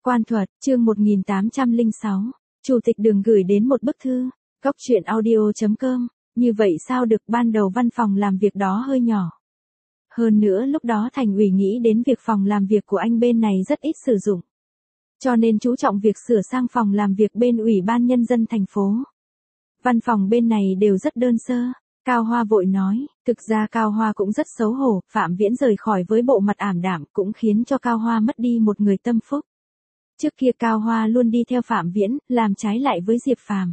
Quan thuật, chương 1806. Chủ tịch Đường gửi đến một bức thư. Góc truyện audio.com. Như vậy sao được, ban đầu văn phòng làm việc đó hơi nhỏ. Hơn nữa lúc đó thành ủy nghĩ đến việc phòng làm việc của anh bên này rất ít sử dụng. Cho nên chú trọng việc sửa sang phòng làm việc bên Ủy ban Nhân dân thành phố. Văn phòng bên này đều rất đơn sơ. Cao Hoa vội nói, thực ra Cao Hoa cũng rất xấu hổ, Phạm Viễn rời khỏi với bộ mặt ảm đạm cũng khiến cho Cao Hoa mất đi một người tâm phúc. Trước kia Cao Hoa luôn đi theo Phạm Viễn, làm trái lại với Diệp Phàm.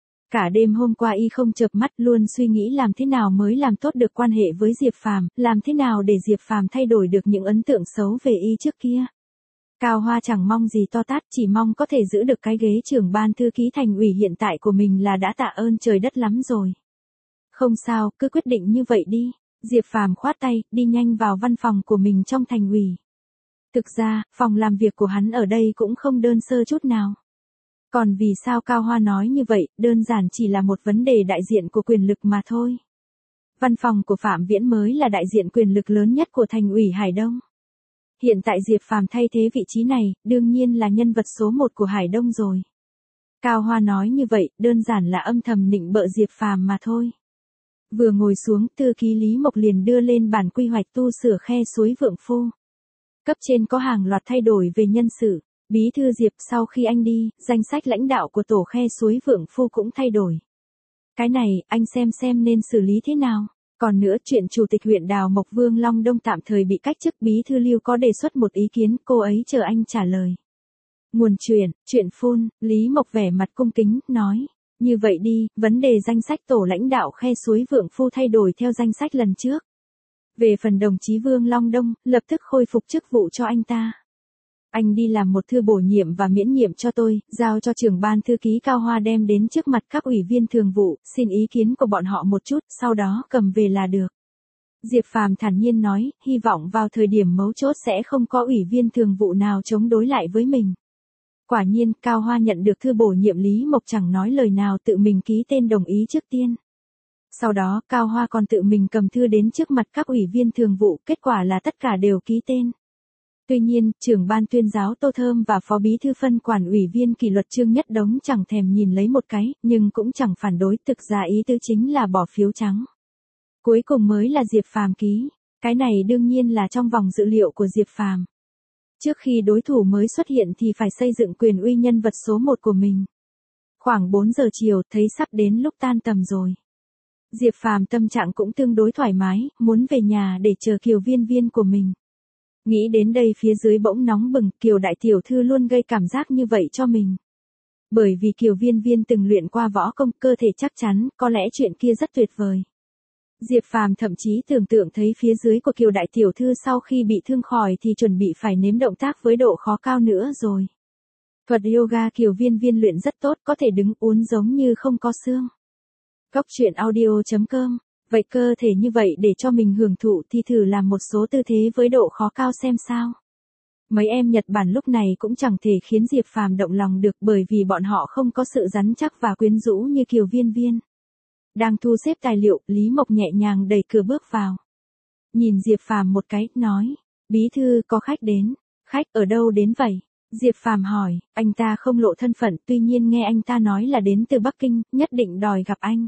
Cả đêm hôm qua y không chợp mắt, luôn suy nghĩ làm thế nào mới làm tốt được quan hệ với Diệp Phàm, làm thế nào để Diệp Phàm thay đổi được những ấn tượng xấu về y trước kia. Cao Hoa chẳng mong gì to tát, chỉ mong có thể giữ được cái ghế trưởng ban thư ký thành ủy hiện tại của mình là đã tạ ơn trời đất lắm rồi. Không sao, cứ quyết định như vậy đi. Diệp Phàm khoát tay, đi nhanh vào văn phòng của mình trong thành ủy. Thực ra, phòng làm việc của hắn ở đây cũng không đơn sơ chút nào. Còn vì sao Cao Hoa nói như vậy, đơn giản chỉ là một vấn đề đại diện của quyền lực mà thôi. Văn phòng của Phạm Viễn mới là đại diện quyền lực lớn nhất của thành ủy Hải Đông. Hiện tại Diệp Phàm thay thế vị trí này, đương nhiên là nhân vật số 1 của Hải Đông rồi. Cao Hoa nói như vậy, đơn giản là âm thầm nịnh bợ Diệp Phàm mà thôi. Vừa ngồi xuống, thư ký Lý Mộc liền đưa lên bản quy hoạch tu sửa khe suối Vượng Phu. Cấp trên có hàng loạt thay đổi về nhân sự. Bí thư Diệp, sau khi anh đi, danh sách lãnh đạo của tổ khe suối Vượng Phu cũng thay đổi. Cái này, anh xem nên xử lý thế nào. Còn nữa, chuyện chủ tịch huyện Đào Mộc Vương Long Đông tạm thời bị cách chức, bí thư Lưu có đề xuất một ý kiến, cô ấy chờ anh trả lời. Nguồn chuyện phun, Lý Mộc vẻ mặt cung kính, nói. Như vậy đi, vấn đề danh sách tổ lãnh đạo khe suối Vượng Phu thay đổi theo danh sách lần trước. Về phần đồng chí Vương Long Đông, lập tức khôi phục chức vụ cho anh ta. Anh đi làm một thư bổ nhiệm và miễn nhiệm cho tôi, giao cho trưởng ban thư ký Cao Hoa đem đến trước mặt các ủy viên thường vụ, xin ý kiến của bọn họ một chút, sau đó cầm về là được. Diệp Phàm thản nhiên nói, hy vọng vào thời điểm mấu chốt sẽ không có ủy viên thường vụ nào chống đối lại với mình. Quả nhiên, Cao Hoa nhận được thư bổ nhiệm, Lý Mộc chẳng nói lời nào tự mình ký tên đồng ý trước tiên. Sau đó, Cao Hoa còn tự mình cầm thư đến trước mặt các ủy viên thường vụ, kết quả là tất cả đều ký tên. Tuy nhiên, trưởng ban tuyên giáo Tô Thơm và phó bí thư phân quản ủy viên kỷ luật Trương Nhất Đống chẳng thèm nhìn lấy một cái, nhưng cũng chẳng phản đối, thực ra ý tứ chính là bỏ phiếu trắng. Cuối cùng mới là Diệp Phàm ký, cái này đương nhiên là trong vòng dự liệu của Diệp Phàm. Trước khi đối thủ mới xuất hiện thì phải xây dựng quyền uy nhân vật số 1 của mình. Khoảng 4 giờ chiều, thấy sắp đến lúc tan tầm rồi. Diệp Phàm tâm trạng cũng tương đối thoải mái, muốn về nhà để chờ Kiều Viên Viên của mình. Nghĩ đến đây phía dưới bỗng nóng bừng, Kiều đại tiểu thư luôn gây cảm giác như vậy cho mình. Bởi vì Kiều Viên Viên từng luyện qua võ công, cơ thể chắc chắn, có lẽ chuyện kia rất tuyệt vời. Diệp Phàm thậm chí tưởng tượng thấy phía dưới của Kiều đại tiểu thư sau khi bị thương khỏi thì chuẩn bị phải nếm động tác với độ khó cao nữa rồi. Thuật yoga Kiều Viên Viên luyện rất tốt, có thể đứng uốn giống như không có xương. Góc truyện audio.com. Vậy cơ thể như vậy để cho mình hưởng thụ thì thử làm một số tư thế với độ khó cao xem sao. Mấy em Nhật Bản lúc này cũng chẳng thể khiến Diệp Phàm động lòng được, bởi vì bọn họ không có sự rắn chắc và quyến rũ như Kiều Viên Viên. Đang thu xếp tài liệu, Lý Mộc nhẹ nhàng đẩy cửa bước vào. Nhìn Diệp Phàm một cái, nói, bí thư có khách đến. Khách ở đâu đến vậy? Diệp Phàm hỏi, anh ta không lộ thân phận, tuy nhiên nghe anh ta nói là đến từ Bắc Kinh, nhất định đòi gặp anh.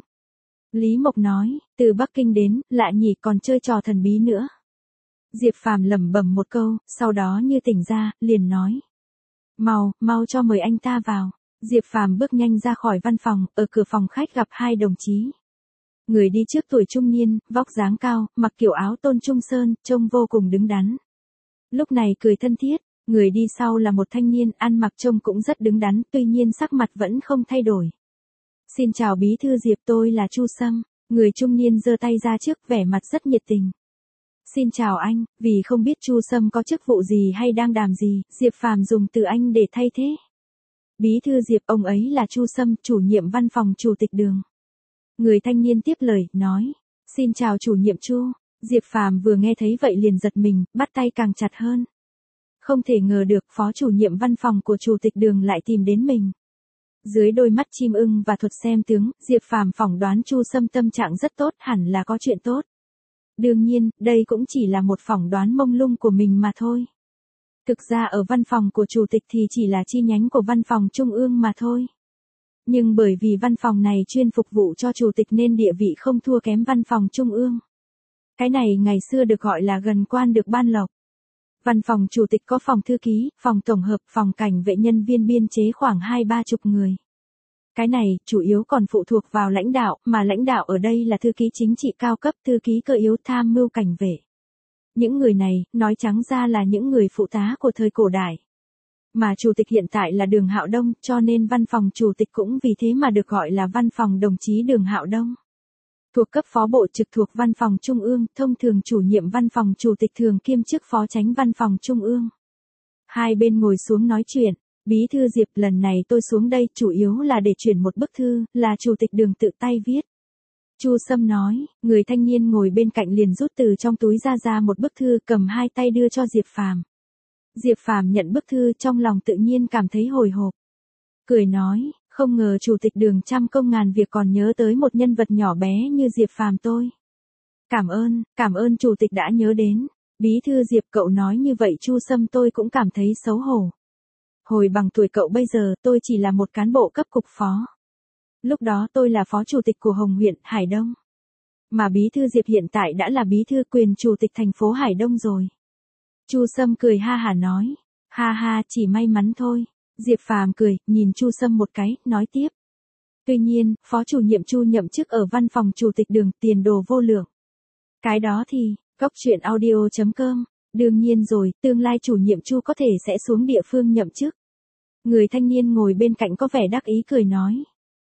Lý Mộc nói, từ Bắc Kinh đến, lạ nhỉ, còn chơi trò thần bí nữa. Diệp Phàm lẩm bẩm một câu, sau đó như tỉnh ra, liền nói. Mau cho mời anh ta vào. Diệp Phàm bước nhanh ra khỏi văn phòng, ở cửa phòng khách gặp hai đồng chí. Người đi trước tuổi trung niên, vóc dáng cao, mặc kiểu áo tôn trung sơn, trông vô cùng đứng đắn. Lúc này cười thân thiết, người đi sau là một thanh niên, ăn mặc trông cũng rất đứng đắn, tuy nhiên sắc mặt vẫn không thay đổi. Xin chào bí thư Diệp, tôi là Chu Sâm. Người trung niên giơ tay ra trước, vẻ mặt rất nhiệt tình. Xin chào anh, vì không biết Chu Sâm có chức vụ gì hay đang làm gì, Diệp Phàm dùng từ anh để thay thế. Bí thư Diệp, ông ấy là Chu Sâm, chủ nhiệm văn phòng chủ tịch Đường. Người thanh niên tiếp lời, nói. Xin chào chủ nhiệm Chu. Diệp Phàm vừa nghe thấy vậy liền giật mình, bắt tay càng chặt hơn. Không thể ngờ được phó chủ nhiệm văn phòng của chủ tịch Đường lại tìm đến mình. Dưới đôi mắt chim ưng và thuật xem tướng, Diệp Phàm phỏng đoán Chu Sâm tâm trạng rất tốt, hẳn là có chuyện tốt. Đương nhiên, đây cũng chỉ là một phỏng đoán mông lung của mình mà thôi. Thực ra ở văn phòng của chủ tịch thì chỉ là chi nhánh của văn phòng trung ương mà thôi. Nhưng bởi vì văn phòng này chuyên phục vụ cho chủ tịch nên địa vị không thua kém văn phòng trung ương. Cái này ngày xưa được gọi là gần quan được ban lộc. Văn phòng chủ tịch có phòng thư ký, phòng tổng hợp, phòng cảnh vệ, nhân viên biên chế khoảng 2-30 người. Cái này chủ yếu còn phụ thuộc vào lãnh đạo, mà lãnh đạo ở đây là thư ký chính trị cao cấp, thư ký cơ yếu, tham mưu, cảnh vệ. Những người này, nói trắng ra là những người phụ tá của thời cổ đại. Mà chủ tịch hiện tại là Đường Hạo Đông, cho nên văn phòng chủ tịch cũng vì thế mà được gọi là văn phòng đồng chí Đường Hạo Đông. Thuộc cấp phó bộ trực thuộc văn phòng trung ương, thông thường chủ nhiệm văn phòng chủ tịch thường kiêm chức phó chánh văn phòng trung ương. Hai bên ngồi xuống nói chuyện, Bí thư Diệp, lần này tôi xuống đây chủ yếu là để chuyển một bức thư, là chủ tịch Đường tự tay viết. Chu Sâm nói, người thanh niên ngồi bên cạnh liền rút từ trong túi ra một bức thư, cầm hai tay đưa cho Diệp Phàm. Diệp Phàm nhận bức thư, trong lòng tự nhiên cảm thấy hồi hộp. Cười nói, không ngờ chủ tịch Đường trăm công ngàn việc còn nhớ tới một nhân vật nhỏ bé như Diệp Phàm tôi. Cảm ơn chủ tịch đã nhớ đến. Bí thư Diệp, cậu nói như vậy Chu Sâm tôi cũng cảm thấy xấu hổ. Hồi bằng tuổi cậu bây giờ tôi chỉ là một cán bộ cấp cục phó. Lúc đó tôi là phó chủ tịch của Hồng huyện Hải Đông. Mà Bí thư Diệp hiện tại đã là bí thư quyền chủ tịch thành phố Hải Đông rồi. Chu Sâm cười ha hả nói, ha ha, chỉ may mắn thôi. Diệp Phàm cười, nhìn Chu Sâm một cái, nói tiếp. Tuy nhiên, phó chủ nhiệm Chu nhậm chức ở văn phòng chủ tịch Đường, tiền đồ vô lượng. Cái đó thì, góc truyện audio.com, đương nhiên rồi, tương lai chủ nhiệm Chu có thể sẽ xuống địa phương nhậm chức. Người thanh niên ngồi bên cạnh có vẻ đắc ý cười nói.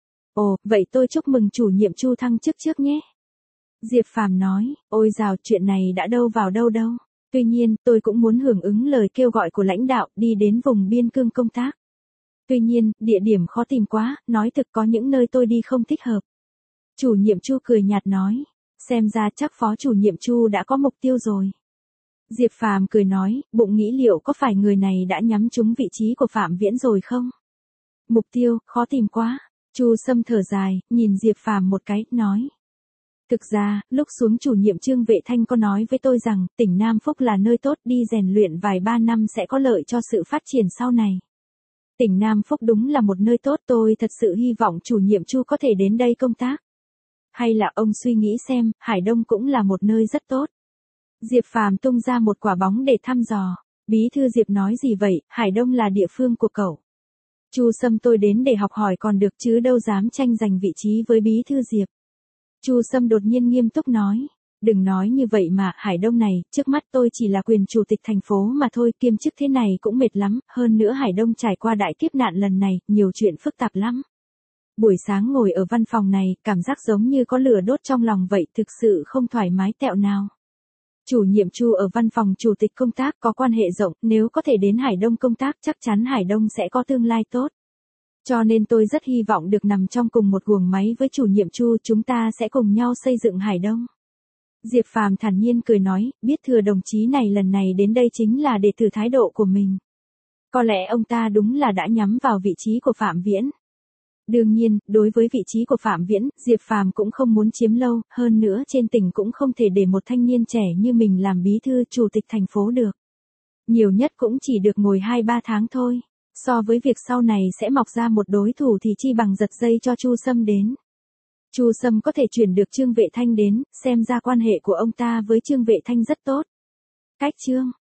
Ồ, vậy tôi chúc mừng chủ nhiệm Chu thăng chức trước nhé. Diệp Phàm nói, ôi dào, chuyện này đã đâu vào đâu đâu. Tuy nhiên, tôi cũng muốn hưởng ứng lời kêu gọi của lãnh đạo, đi đến vùng biên cương công tác. Tuy nhiên, địa điểm khó tìm quá, nói thực có những nơi tôi đi không thích hợp. Chủ nhiệm Chu cười nhạt nói, xem ra chắc phó chủ nhiệm Chu đã có mục tiêu rồi. Diệp Phàm cười nói, bụng nghĩ liệu có phải người này đã nhắm trúng vị trí của Phạm Viễn rồi không? Mục tiêu, khó tìm quá. Chu Sâm thở dài, nhìn Diệp Phàm một cái, nói. Thực ra, lúc xuống chủ nhiệm Trương Vệ Thanh có nói với tôi rằng, tỉnh Nam Phúc là nơi tốt, đi rèn luyện vài ba năm sẽ có lợi cho sự phát triển sau này. Tỉnh Nam Phúc đúng là một nơi tốt, tôi thật sự hy vọng chủ nhiệm Chu có thể đến đây công tác. Hay là ông suy nghĩ xem, Hải Đông cũng là một nơi rất tốt. Diệp Phàm tung ra một quả bóng để thăm dò. Bí thư Diệp nói gì vậy, Hải Đông là địa phương của cậu. Chu Sâm, tôi đến để học hỏi còn được chứ đâu dám tranh giành vị trí với Bí thư Diệp. Chu Sâm đột nhiên nghiêm túc nói, đừng nói như vậy mà, Hải Đông này, trước mắt tôi chỉ là quyền chủ tịch thành phố mà thôi, kiêm chức thế này cũng mệt lắm, hơn nữa Hải Đông trải qua đại kiếp nạn lần này, nhiều chuyện phức tạp lắm. Buổi sáng ngồi ở văn phòng này, cảm giác giống như có lửa đốt trong lòng vậy, thực sự không thoải mái tẹo nào. Chủ nhiệm Chu ở văn phòng chủ tịch công tác có quan hệ rộng, nếu có thể đến Hải Đông công tác chắc chắn Hải Đông sẽ có tương lai tốt. Cho nên tôi rất hy vọng được nằm trong cùng một guồng máy với chủ nhiệm Chu, chúng ta sẽ cùng nhau xây dựng Hải Đông. Diệp Phàm thản nhiên cười nói, biết thừa đồng chí này lần này đến đây chính là để thử thái độ của mình. Có lẽ ông ta đúng là đã nhắm vào vị trí của Phạm Viễn. Đương nhiên, đối với vị trí của Phạm Viễn, Diệp Phàm cũng không muốn chiếm lâu, hơn nữa trên tỉnh cũng không thể để một thanh niên trẻ như mình làm bí thư chủ tịch thành phố được. Nhiều nhất cũng chỉ được ngồi 2-3 tháng thôi. So với việc sau này sẽ mọc ra một đối thủ thì chi bằng giật dây cho Chu Sâm đến. Chu Sâm có thể chuyển được Trương Vệ Thanh đến, xem ra quan hệ của ông ta với Trương Vệ Thanh rất tốt. Cách Trương